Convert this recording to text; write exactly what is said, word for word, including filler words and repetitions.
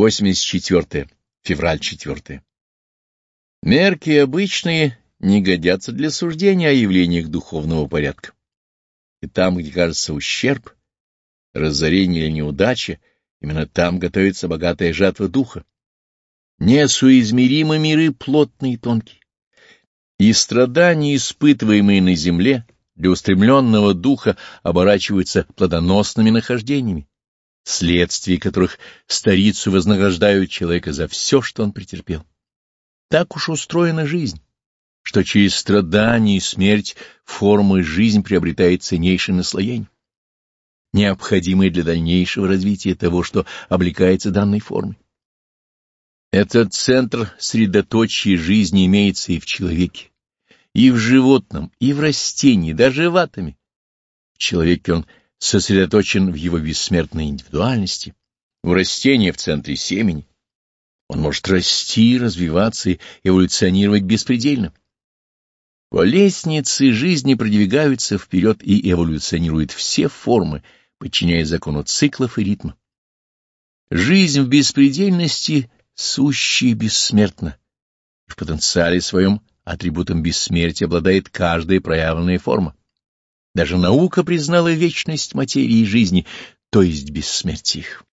восемьдесят четвёртое. Февраль четвёртое. Мерки обычные не годятся для суждения о явлениях духовного порядка. И там, где кажется ущерб, разорение или неудача, именно там готовится богатая жатва духа. Несоизмеримы миры плотные и тонкие. И страдания, испытываемые на земле, для устремленного духа оборачиваются плодоносными нахождениями, вследствие которых старицу вознаграждают человека за все, что он претерпел. Так уж устроена жизнь, что через страдания и смерть форма жизнь приобретает ценнейшее наслоение, необходимое для дальнейшего развития того, что облекается данной формой. Этот центр средоточия жизни имеется и в человеке, и в животном, и в растении, даже в атоме. В человеке он сосредоточен в его бессмертной индивидуальности, в растении в центре семени. Он может расти, развиваться и эволюционировать беспредельно. По лестнице жизни продвигаются вперед и эволюционируют все формы, подчиняясь закону циклов и ритма. Жизнь в беспредельности сущая и бессмертна. В потенциале своем атрибутом бессмертия обладает каждая проявленная форма. Даже наука признала вечность материи и жизни, то есть бессмертие их.